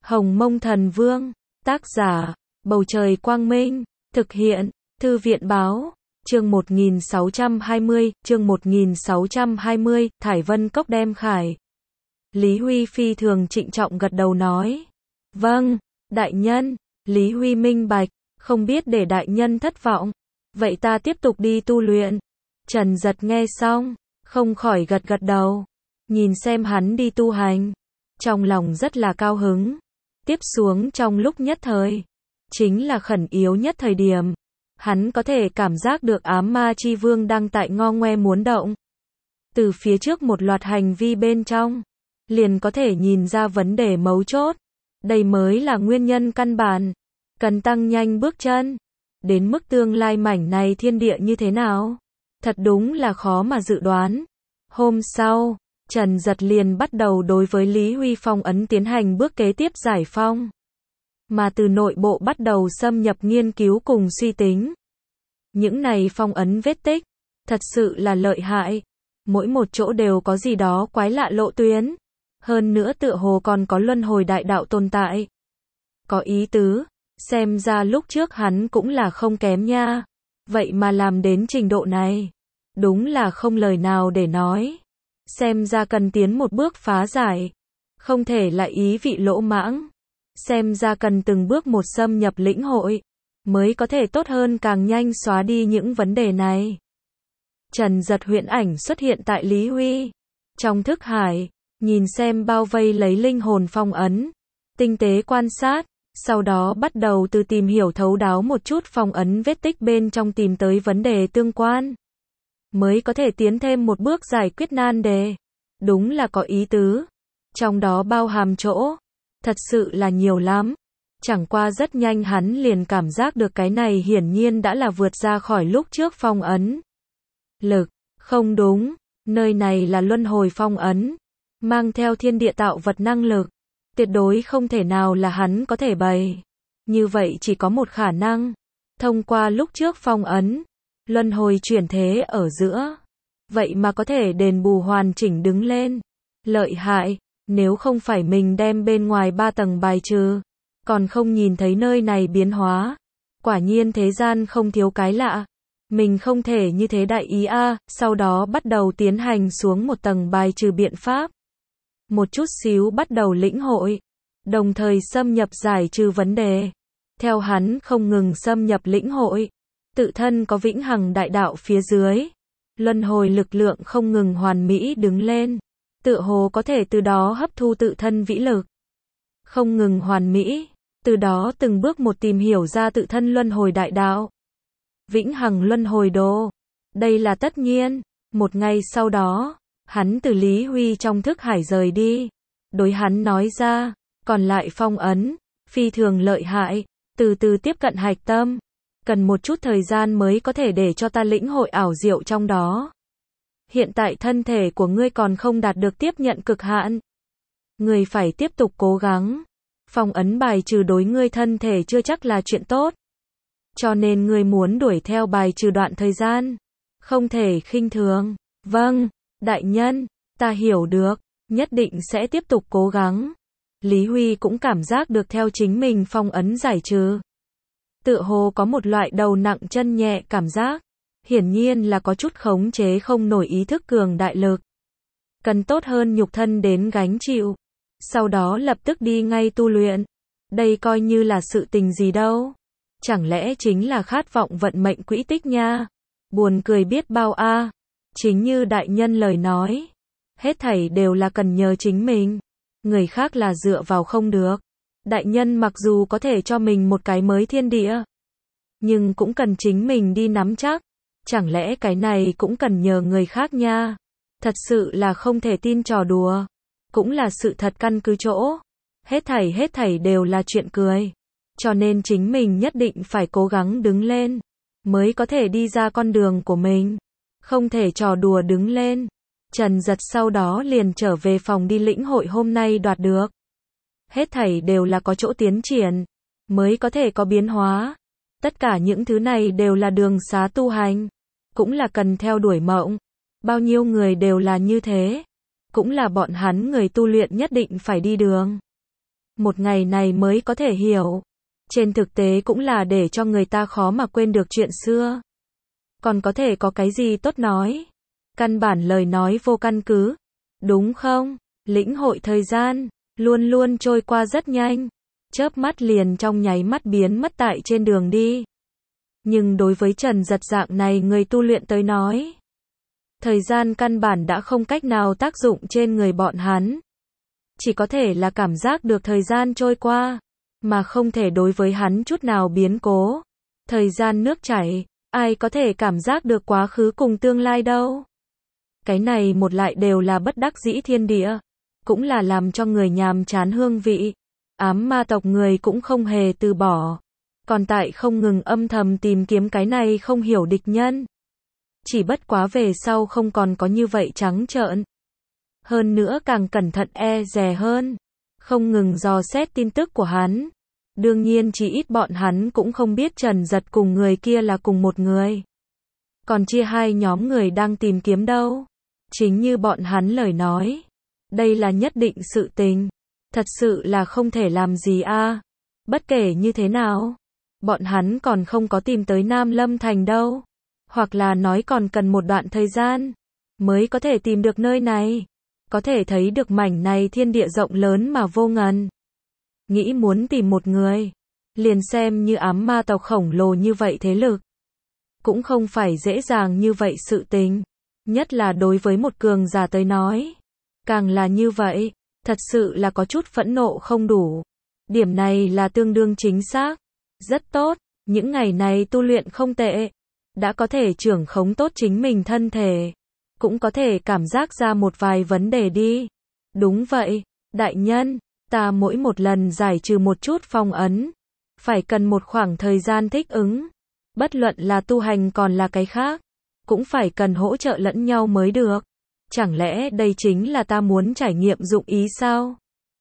Hồng Mông Thần Vương, tác giả, Bầu Trời Quang Minh, thực hiện, Thư viện Báo, chương 1620, Thải Vân Cốc đem khải. Lý Huy phi thường trịnh trọng gật đầu nói. Vâng, đại nhân, Lý Huy minh bạch, không biết để đại nhân thất vọng. Vậy ta tiếp tục đi tu luyện. Trần Giật nghe xong, không khỏi gật gật đầu. Nhìn xem hắn đi tu hành. Trong lòng rất là cao hứng. Tiếp xuống trong lúc nhất thời. Chính là khẩn yếu nhất thời điểm. Hắn có thể cảm giác được ám ma chi vương đang tại ngo ngoe muốn động. Từ phía trước một loạt hành vi bên trong. Liền có thể nhìn ra vấn đề mấu chốt. Đây mới là nguyên nhân căn bản. Cần tăng nhanh bước chân. Đến mức tương lai mảnh này thiên địa như thế nào? Thật đúng là khó mà dự đoán. Hôm sau, Trần Giật liền bắt đầu đối với Lý Huy phong ấn tiến hành bước kế tiếp giải phong. Mà từ nội bộ bắt đầu xâm nhập nghiên cứu cùng suy tính. Những này phong ấn vết tích, thật sự là lợi hại. Mỗi một chỗ đều có gì đó quái lạ lộ tuyến. Hơn nữa tựa hồ còn có luân hồi đại đạo tồn tại. Có ý tứ, xem ra lúc trước hắn cũng là không kém nha. Vậy mà làm đến trình độ này, đúng là không lời nào để nói. Xem ra cần tiến một bước phá giải, không thể lại ý vị lỗ mãng. Xem ra cần từng bước một xâm nhập lĩnh hội, mới có thể tốt hơn càng nhanh xóa đi những vấn đề này. Trần Giật huyễn ảnh xuất hiện tại Lý Huy. Trong thức hải, nhìn xem bao vây lấy linh hồn phong ấn. Tinh tế quan sát, sau đó bắt đầu từ tìm hiểu thấu đáo một chút phong ấn vết tích bên trong tìm tới vấn đề tương quan. Mới có thể tiến thêm một bước giải quyết nan đề. Đúng là có ý tứ. Trong đó bao hàm chỗ. Thật sự là nhiều lắm. Chẳng qua rất nhanh hắn liền cảm giác được cái này hiển nhiên đã là vượt ra khỏi lúc trước phong ấn. Lực, không đúng. Nơi này là luân hồi phong ấn. Mang theo thiên địa tạo vật năng lực. Tuyệt đối không thể nào là hắn có thể bày. Như vậy chỉ có một khả năng. Thông qua lúc trước phong ấn. Luân hồi chuyển thế ở giữa. Vậy mà có thể đền bù hoàn chỉnh đứng lên. Lợi hại. Nếu không phải mình đem bên ngoài 3 tầng bài trừ. Còn không nhìn thấy nơi này biến hóa. Quả nhiên thế gian không thiếu cái lạ. Mình không thể như thế đại ý a. Sau đó bắt đầu tiến hành xuống một tầng bài trừ biện pháp. Một chút xíu bắt đầu lĩnh hội. Đồng thời xâm nhập giải trừ vấn đề. Theo hắn không ngừng xâm nhập lĩnh hội. Tự thân có vĩnh hằng đại đạo phía dưới. Luân hồi lực lượng không ngừng hoàn mỹ đứng lên. Tựa hồ có thể từ đó hấp thu tự thân vĩ lực. Không ngừng hoàn mỹ. Từ đó từng bước một tìm hiểu ra tự thân luân hồi đại đạo. Vĩnh hằng luân hồi đồ. Đây là tất nhiên. Một ngày sau đó, hắn từ Lý Huy trong thức hải rời đi. Đối hắn nói ra, còn lại phong ấn, phi thường lợi hại, từ từ tiếp cận hạch tâm. Cần một chút thời gian mới có thể để cho ta lĩnh hội ảo diệu trong đó. Hiện tại thân thể của ngươi còn không đạt được tiếp nhận cực hạn. Ngươi phải tiếp tục cố gắng. Phong ấn bài trừ đối ngươi thân thể chưa chắc là chuyện tốt. Cho nên ngươi muốn đuổi theo bài trừ đoạn thời gian. Không thể khinh thường. Vâng, đại nhân, ta hiểu được, nhất định sẽ tiếp tục cố gắng. Lý Huy cũng cảm giác được theo chính mình phong ấn giải trừ. Tựa hồ có một loại đầu nặng chân nhẹ cảm giác. Hiển nhiên là có chút khống chế không nổi ý thức cường đại lực. Cần tốt hơn nhục thân đến gánh chịu. Sau đó lập tức đi ngay tu luyện. Đây coi như là sự tình gì đâu. Chẳng lẽ chính là khát vọng vận mệnh quỹ tích nha. Buồn cười biết bao a. Chính như đại nhân lời nói. Hết thảy đều là cần nhờ chính mình. Người khác là dựa vào không được. Đại nhân mặc dù có thể cho mình một cái mới thiên địa. Nhưng cũng cần chính mình đi nắm chắc. Chẳng lẽ cái này cũng cần nhờ người khác nha. Thật sự là không thể tin trò đùa. Cũng là sự thật căn cứ chỗ. Hết thảy đều là chuyện cười. Cho nên chính mình nhất định phải cố gắng đứng lên. Mới có thể đi ra con đường của mình. Không thể trò đùa đứng lên. Trần Giật sau đó liền trở về phòng đi lĩnh hội hôm nay đoạt được. Hết thảy đều là có chỗ tiến triển. Mới có thể có biến hóa. Tất cả những thứ này đều là đường xá tu hành. Cũng là cần theo đuổi mộng. Bao nhiêu người đều là như thế. Cũng là bọn hắn người tu luyện nhất định phải đi đường. một ngày này mới có thể hiểu. Trên thực tế cũng là để cho người ta khó mà quên được chuyện xưa. Còn có thể có cái gì tốt nói. Căn bản lời nói vô căn cứ. Đúng không? Lĩnh hội thời gian, luôn luôn trôi qua rất nhanh. Chớp mắt liền trong nháy mắt biến mất tại trên đường đi. Nhưng đối với Trần Giật dạng này người tu luyện tới nói, thời gian căn bản đã không cách nào tác dụng trên người bọn hắn. Chỉ có thể là cảm giác được thời gian trôi qua, mà không thể đối với hắn chút nào biến cố. Thời gian nước chảy, ai có thể cảm giác được quá khứ cùng tương lai đâu. Cái này một lại đều là bất đắc dĩ thiên địa, cũng là làm cho người nhàm chán hương vị. Ám ma tộc người cũng không hề từ bỏ, còn tại không ngừng âm thầm tìm kiếm cái này không hiểu địch nhân. Chỉ bất quá về sau không còn có như vậy trắng trợn. Hơn nữa càng cẩn thận e dè hơn, không ngừng dò xét tin tức của hắn. Đương nhiên chỉ ít bọn hắn cũng không biết Trần Giật cùng người kia là cùng một người. Còn chia hai nhóm người đang tìm kiếm đâu. Chính như bọn hắn lời nói, đây là nhất định sự tình. Thật sự là không thể làm gì a. Bất kể như thế nào, bọn hắn còn không có tìm tới Nam Lâm Thành đâu. Hoặc là nói còn cần một đoạn thời gian mới có thể tìm được nơi này. Có thể thấy được mảnh này thiên địa rộng lớn mà vô ngần. Nghĩ muốn tìm một người, liền xem như ám ma tộc khổng lồ như vậy thế lực, cũng không phải dễ dàng như vậy sự tình. Nhất là đối với một cường giả tới nói, càng là như vậy, thật sự là có chút phẫn nộ không đủ. Điểm này là tương đương chính xác. Rất tốt, những ngày này tu luyện không tệ, đã có thể trưởng khống tốt chính mình thân thể, cũng có thể cảm giác ra một vài vấn đề đi. Đúng vậy, đại nhân, ta mỗi một lần giải trừ một chút phong ấn, phải cần một khoảng thời gian thích ứng. Bất luận là tu hành còn là cái khác, cũng phải cần hỗ trợ lẫn nhau mới được. Chẳng lẽ đây chính là ta muốn trải nghiệm dụng ý sao?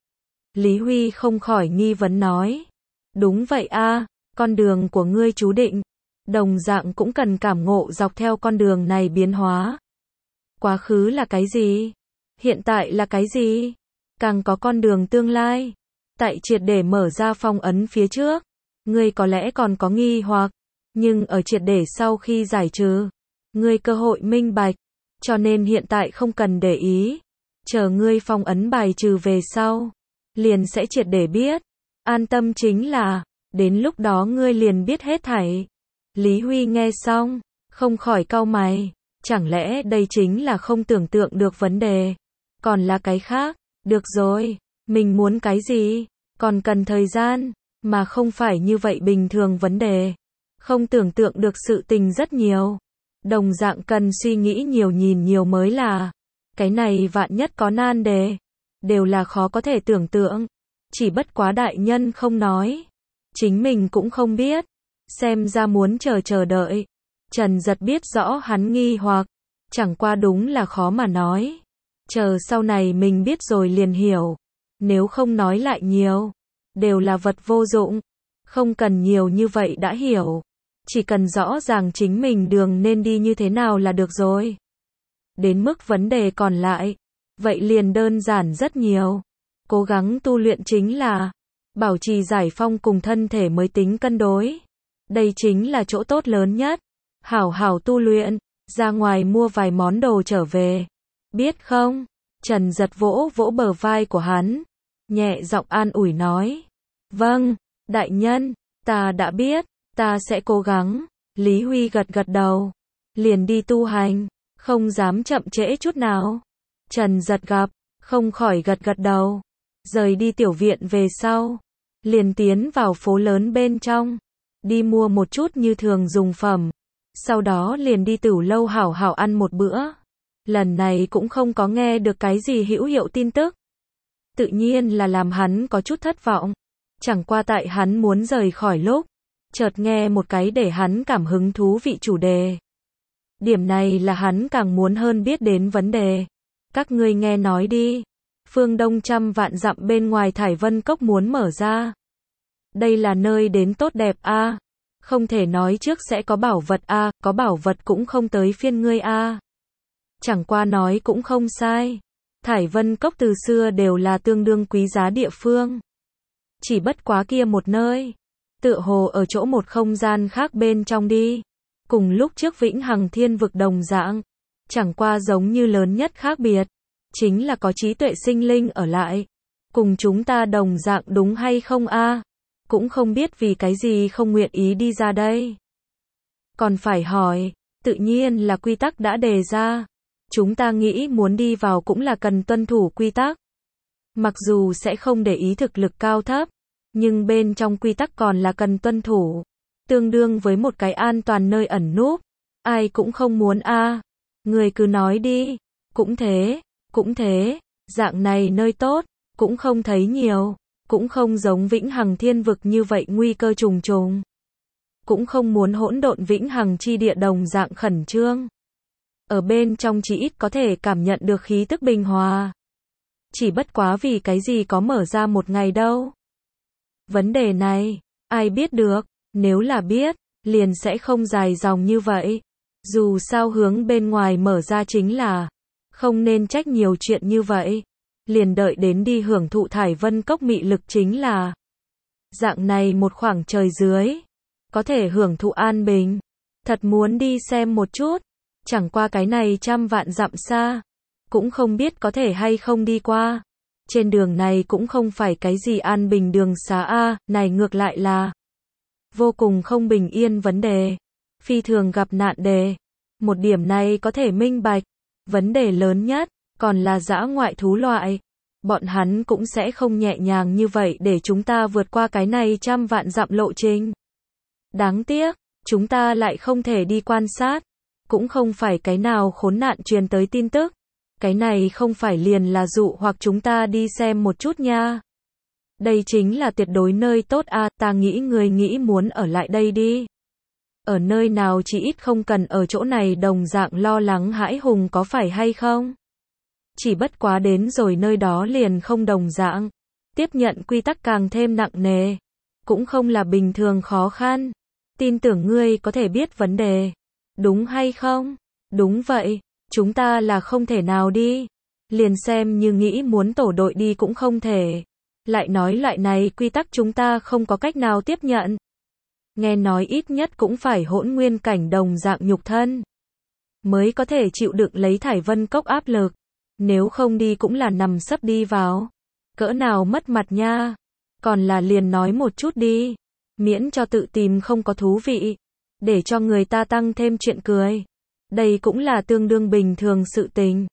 Lý Huy không khỏi nghi vấn nói. Đúng vậy a, con đường của ngươi chú định, đồng dạng cũng cần cảm ngộ dọc theo con đường này biến hóa. Quá khứ là cái gì? Hiện tại là cái gì? Càng có con đường tương lai. Tại triệt để mở ra phong ấn phía trước, ngươi có lẽ còn có nghi hoặc, nhưng ở triệt để sau khi giải trừ, ngươi cơ hội minh bạch, cho nên hiện tại không cần để ý. Chờ ngươi phong ấn bài trừ về sau, liền sẽ triệt để biết. An tâm chính là, đến lúc đó ngươi liền biết hết thảy. Lý Huy nghe xong, không khỏi cau mày. Chẳng lẽ đây chính là không tưởng tượng được vấn đề? Còn là cái khác? Được rồi, mình muốn cái gì? Còn cần thời gian, mà không phải như vậy bình thường vấn đề. Không tưởng tượng được sự tình rất nhiều. Đồng dạng cần suy nghĩ nhiều nhìn nhiều mới là. Cái này vạn nhất có nan đề, đều là khó có thể tưởng tượng. Chỉ bất quá đại nhân không nói, chính mình cũng không biết. Xem ra muốn chờ đợi. Trần Giật biết rõ hắn nghi hoặc, chẳng qua đúng là khó mà nói. Chờ sau này mình biết rồi liền hiểu. Nếu không nói lại nhiều, đều là vật vô dụng. Không cần nhiều như vậy đã hiểu. Chỉ cần rõ ràng chính mình đường nên đi như thế nào là được rồi. Đến mức vấn đề còn lại, vậy liền đơn giản rất nhiều. Cố gắng tu luyện chính là bảo trì giải phong cùng thân thể mới tính cân đối. Đây chính là chỗ tốt lớn nhất. Hảo hảo tu luyện, ra ngoài mua vài món đồ trở về. Biết không? Trần Giật vỗ vỗ bờ vai của hắn, nhẹ giọng an ủi nói. Vâng, đại nhân, ta đã biết, ta sẽ cố gắng. Lý Huy gật gật đầu, liền đi tu hành, không dám chậm trễ chút nào. Trần Giật gặp, không khỏi gật gật đầu. Rời đi tiểu viện về sau, liền tiến vào phố lớn bên trong, đi mua một chút như thường dùng phẩm. Sau đó liền đi tửu lâu hảo hảo ăn một bữa. Lần này cũng không có nghe được cái gì hữu hiệu tin tức. Tự nhiên là làm hắn có chút thất vọng. Chẳng qua tại hắn muốn rời khỏi lúc, chợt nghe một cái để hắn cảm hứng thú vị chủ đề. Điểm này là hắn càng muốn hơn biết đến vấn đề. Các ngươi nghe nói đi. Phương Đông 100 vạn dặm bên ngoài Thải Vân Cốc muốn mở ra. Đây là nơi đến tốt đẹp a. Không thể nói trước sẽ có bảo vật a, có bảo vật cũng không tới phiên ngươi a. Chẳng qua nói cũng không sai. Thải Vân Cốc từ xưa đều là tương đương quý giá địa phương. Chỉ bất quá kia một nơi, tựa hồ ở chỗ một không gian khác bên trong đi. Cùng lúc trước Vĩnh Hằng Thiên Vực đồng dạng, chẳng qua giống như lớn nhất khác biệt, chính là có trí tuệ sinh linh ở lại. Cùng chúng ta đồng dạng đúng hay không a? Cũng không biết vì cái gì không nguyện ý đi ra đây. Còn phải hỏi, tự nhiên là quy tắc đã đề ra. Chúng ta nghĩ muốn đi vào cũng là cần tuân thủ quy tắc. Mặc dù sẽ không để ý thực lực cao thấp, nhưng bên trong quy tắc còn là cần tuân thủ. Tương đương với một cái an toàn nơi ẩn núp. Ai cũng không muốn a. Người cứ nói đi. Cũng thế, dạng này nơi tốt, cũng không thấy nhiều. Cũng không giống Vĩnh Hằng Thiên Vực như vậy nguy cơ trùng trùng. Cũng không muốn hỗn độn Vĩnh Hằng chi địa đồng dạng khẩn trương. Ở bên trong chỉ ít có thể cảm nhận được khí tức bình hòa. Chỉ bất quá vì cái gì có mở ra một ngày đâu. Vấn đề này, ai biết được, nếu là biết, liền sẽ không dài dòng như vậy. Dù sao hướng bên ngoài mở ra chính là, không nên trách nhiều chuyện như vậy. Liền đợi đến đi hưởng thụ Thải Vân Cốc mị lực chính là. Dạng này một khoảng trời dưới, có thể hưởng thụ an bình. Thật muốn đi xem một chút, chẳng qua cái này trăm vạn dặm xa, cũng không biết có thể hay không đi qua. Trên đường này cũng không phải cái gì an bình đường xá a, này ngược lại là vô cùng không bình yên vấn đề, phi thường gặp nạn đề. Một điểm này có thể minh bạch, vấn đề lớn nhất còn là dã ngoại thú loại. Bọn hắn cũng sẽ không nhẹ nhàng như vậy để chúng ta vượt qua cái này trăm vạn dặm lộ trình. Đáng tiếc, chúng ta lại không thể đi quan sát, cũng không phải cái nào khốn nạn truyền tới tin tức. Cái này không phải liền là dụ hoặc chúng ta đi xem một chút nha. Đây chính là tuyệt đối nơi tốt a, ta nghĩ người nghĩ muốn ở lại đây đi. Ở nơi nào chỉ ít không cần ở chỗ này đồng dạng lo lắng hãi hùng có phải hay không? Chỉ bất quá đến rồi nơi đó liền không đồng dạng. Tiếp nhận quy tắc càng thêm nặng nề. Cũng không là bình thường khó khăn. Tin tưởng ngươi có thể biết vấn đề. Đúng hay không? Đúng vậy. Chúng ta là không thể nào đi. Liền xem như nghĩ muốn tổ đội đi cũng không thể. Lại nói loại này quy tắc chúng ta không có cách nào tiếp nhận. Nghe nói ít nhất cũng phải hỗn nguyên cảnh đồng dạng nhục thân. Mới có thể chịu đựng lấy Thải Vân Cốc áp lực. Nếu không đi cũng là nằm sấp đi vào. Cỡ nào mất mặt nha. Còn là liền nói một chút đi. Miễn cho tự tìm không có thú vị. Để cho người ta tăng thêm chuyện cười. Đây cũng là tương đương bình thường sự tình.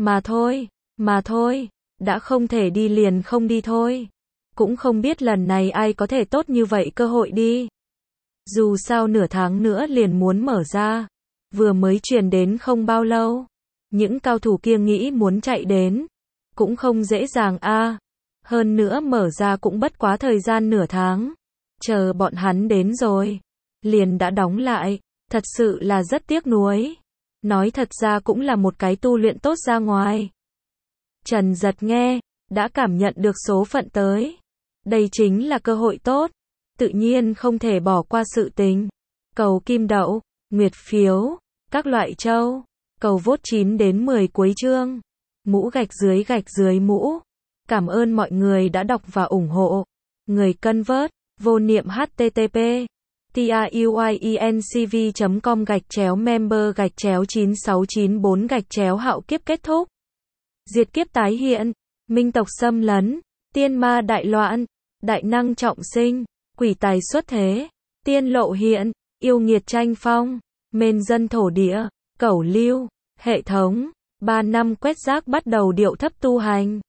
Mà thôi. Đã không thể đi liền không đi thôi. Cũng không biết lần này ai có thể tốt như vậy cơ hội đi. Dù sao nửa tháng nữa liền muốn mở ra. Vừa mới truyền đến không bao lâu. Những cao thủ kia nghĩ muốn chạy đến. Cũng không dễ dàng a. Hơn nữa mở ra cũng bất quá thời gian nửa tháng. Chờ bọn hắn đến rồi. Liền đã đóng lại. Thật sự là rất tiếc nuối. Nói thật ra cũng là một cái tu luyện tốt ra ngoài. Trần Giật nghe. Đã cảm nhận được số phận tới. Đây chính là cơ hội tốt. Tự nhiên không thể bỏ qua sự tình. Cầu kim đậu, nguyệt phiếu, các loại châu. Cầu vote 9 đến 10 cuối chương. Mũ gạch dưới mũ. Cảm ơn mọi người đã đọc và ủng hộ. Người cân vớt, vô niệm http tiuyecv.com/member/9694 hạo kiếp kết thúc. Diệt kiếp tái hiện. Minh tộc xâm lấn. Tiên ma đại loạn. Đại năng trọng sinh. Quỷ tài xuất thế. Tiên lộ hiện. Yêu nghiệt tranh phong. Mên dân thổ địa. Cẩu lưu. Hệ thống. 3 năm quét rác bắt đầu điệu thấp tu hành.